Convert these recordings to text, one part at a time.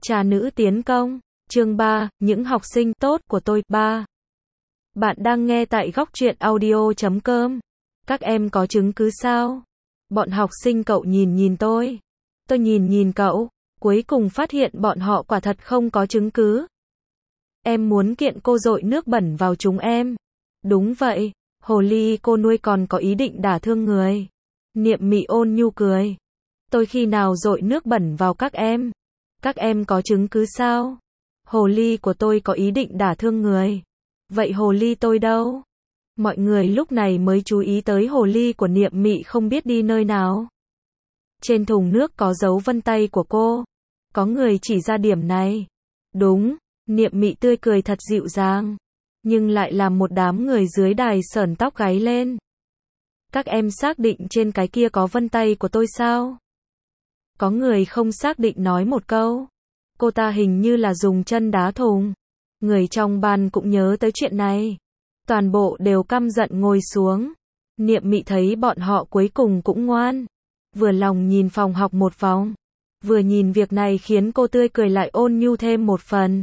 Trà nữ tiến công, chương 3, những học sinh tốt của tôi, 3. Bạn đang nghe tại góc truyện audio.com. Các em có chứng cứ sao? Bọn học sinh cậu nhìn tôi. Tôi nhìn cậu, cuối cùng phát hiện bọn họ quả thật không có chứng cứ. Em muốn kiện cô dội nước bẩn vào chúng em. Đúng vậy, hồ ly cô nuôi còn có ý định đả thương người. Niệm Mị ôn nhu cười. Tôi khi nào dội nước bẩn vào các em? Các em có chứng cứ sao? Hồ ly của tôi có ý định đả thương người. Vậy hồ ly tôi đâu? Mọi người lúc này mới chú ý tới hồ ly của Niệm Mị không biết đi nơi nào. Trên thùng nước có dấu vân tay của cô. Có người chỉ ra điểm này. Đúng, Niệm Mị tươi cười thật dịu dàng. Nhưng lại làm một đám người dưới đài sởn tóc gáy lên. Các em xác định trên cái kia có vân tay của tôi sao? Có người không xác định nói một câu. Cô ta hình như là dùng chân đá thùng. Người trong ban cũng nhớ tới chuyện này. Toàn bộ đều căm giận ngồi xuống. Niệm Mị thấy bọn họ cuối cùng cũng ngoan. Vừa lòng nhìn phòng học một vòng. Vừa nhìn việc này khiến cô tươi cười lại ôn nhu thêm một phần.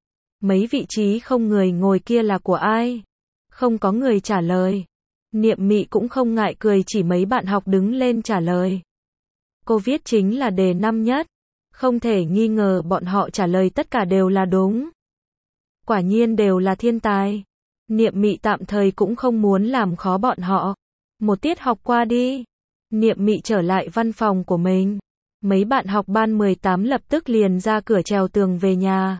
Mấy vị trí không người ngồi kia là của ai? Không có người trả lời. Niệm Mị cũng không ngại cười chỉ mấy bạn học đứng lên trả lời. Cô viết chính là đề năm nhất. Không thể nghi ngờ bọn họ trả lời tất cả đều là đúng. Quả nhiên đều là thiên tài. Niệm Mị tạm thời cũng không muốn làm khó bọn họ. Một tiết học qua đi. Niệm Mị trở lại văn phòng của mình. Mấy bạn học ban 18 lập tức liền ra cửa trèo tường về nhà.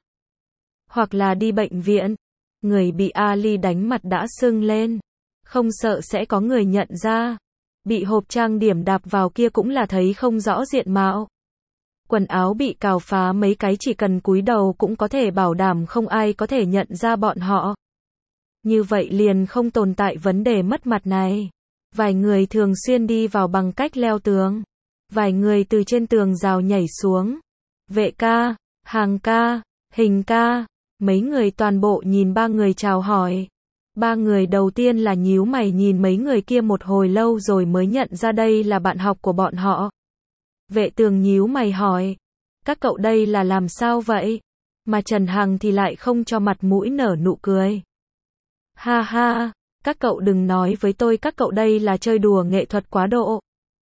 Hoặc là đi bệnh viện. Người bị Ali đánh mặt đã sưng lên. Không sợ sẽ có người nhận ra. Bị hộp trang điểm đạp vào kia cũng là thấy không rõ diện mạo. Quần áo bị cào phá mấy cái chỉ cần cúi đầu cũng có thể bảo đảm không ai có thể nhận ra bọn họ. Như vậy liền không tồn tại vấn đề mất mặt này. Vài người thường xuyên đi vào bằng cách leo tường. Vài người từ trên tường rào nhảy xuống. Vệ ca, Hàng ca, Hình ca. Mấy người toàn bộ nhìn ba người chào hỏi. Ba người đầu tiên là nhíu mày nhìn mấy người kia một hồi lâu rồi mới nhận ra đây là bạn học của bọn họ. Vệ tường nhíu mày hỏi. Các cậu đây là làm sao vậy? Mà Trần Hằng thì lại không cho mặt mũi nở nụ cười. Ha ha, các cậu đừng nói với tôi các cậu đây là chơi đùa nghệ thuật quá độ.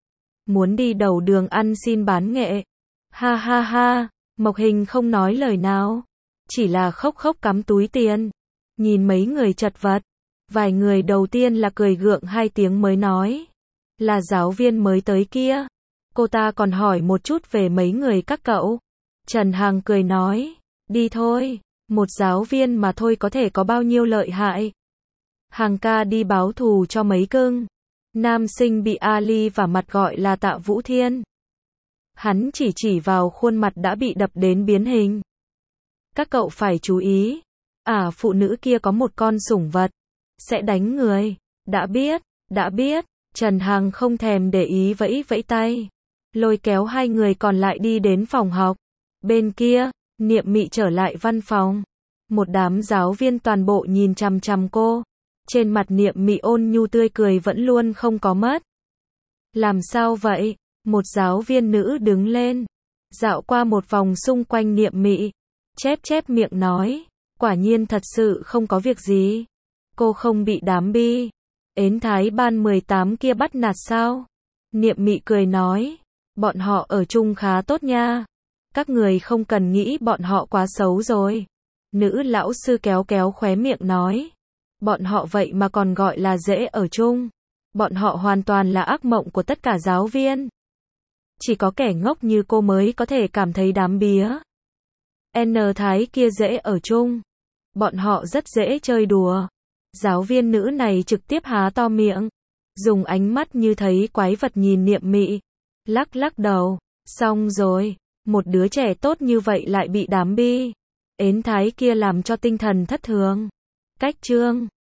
Muốn đi đầu đường ăn xin bán nghệ. Ha ha ha, Mộc Hình không nói lời nào. Chỉ là khóc cắm túi tiền. Nhìn mấy người chật vật. Vài người đầu tiên là cười gượng hai tiếng mới nói. Là giáo viên mới tới kia. Cô ta còn hỏi một chút về mấy người các cậu. Trần Hằng cười nói. Đi thôi. Một giáo viên mà thôi có thể có bao nhiêu lợi hại. Hằng ca đi báo thù cho mấy cưng. Nam sinh bị Ali và mặt gọi là Tạ Vũ Thiên. Hắn chỉ vào khuôn mặt đã bị đập đến biến hình. Các cậu phải chú ý. Phụ nữ kia có một con sủng vật. Sẽ đánh người. Đã biết. Trần Hằng không thèm để ý vẫy tay. Lôi kéo hai người còn lại đi đến phòng học. Bên kia, Niệm Mị trở lại văn phòng. Một đám giáo viên toàn bộ nhìn chằm cô. Trên mặt Niệm Mị ôn nhu tươi cười vẫn luôn không có mất. Làm sao vậy? Một giáo viên nữ đứng lên. Dạo qua một vòng xung quanh Niệm Mị. Chép miệng nói. Quả nhiên thật sự không có việc gì. Cô không bị đám bi. Ến thái ban 18 kia bắt nạt sao? Niệm Mị cười nói. Bọn họ ở chung khá tốt nha. Các người không cần nghĩ bọn họ quá xấu rồi. Nữ lão sư kéo khóe miệng nói. Bọn họ vậy mà còn gọi là dễ ở chung. Bọn họ hoàn toàn là ác mộng của tất cả giáo viên. Chỉ có kẻ ngốc như cô mới có thể cảm thấy đám bía. N thái kia dễ ở chung. Bọn họ rất dễ chơi đùa. Giáo viên nữ này trực tiếp há to miệng. Dùng ánh mắt như thấy quái vật nhìn Niệm Mị. Lắc đầu. Xong rồi. Một đứa trẻ tốt như vậy lại bị đám bi. Ến thái kia làm cho tinh thần thất thường. Cách chương.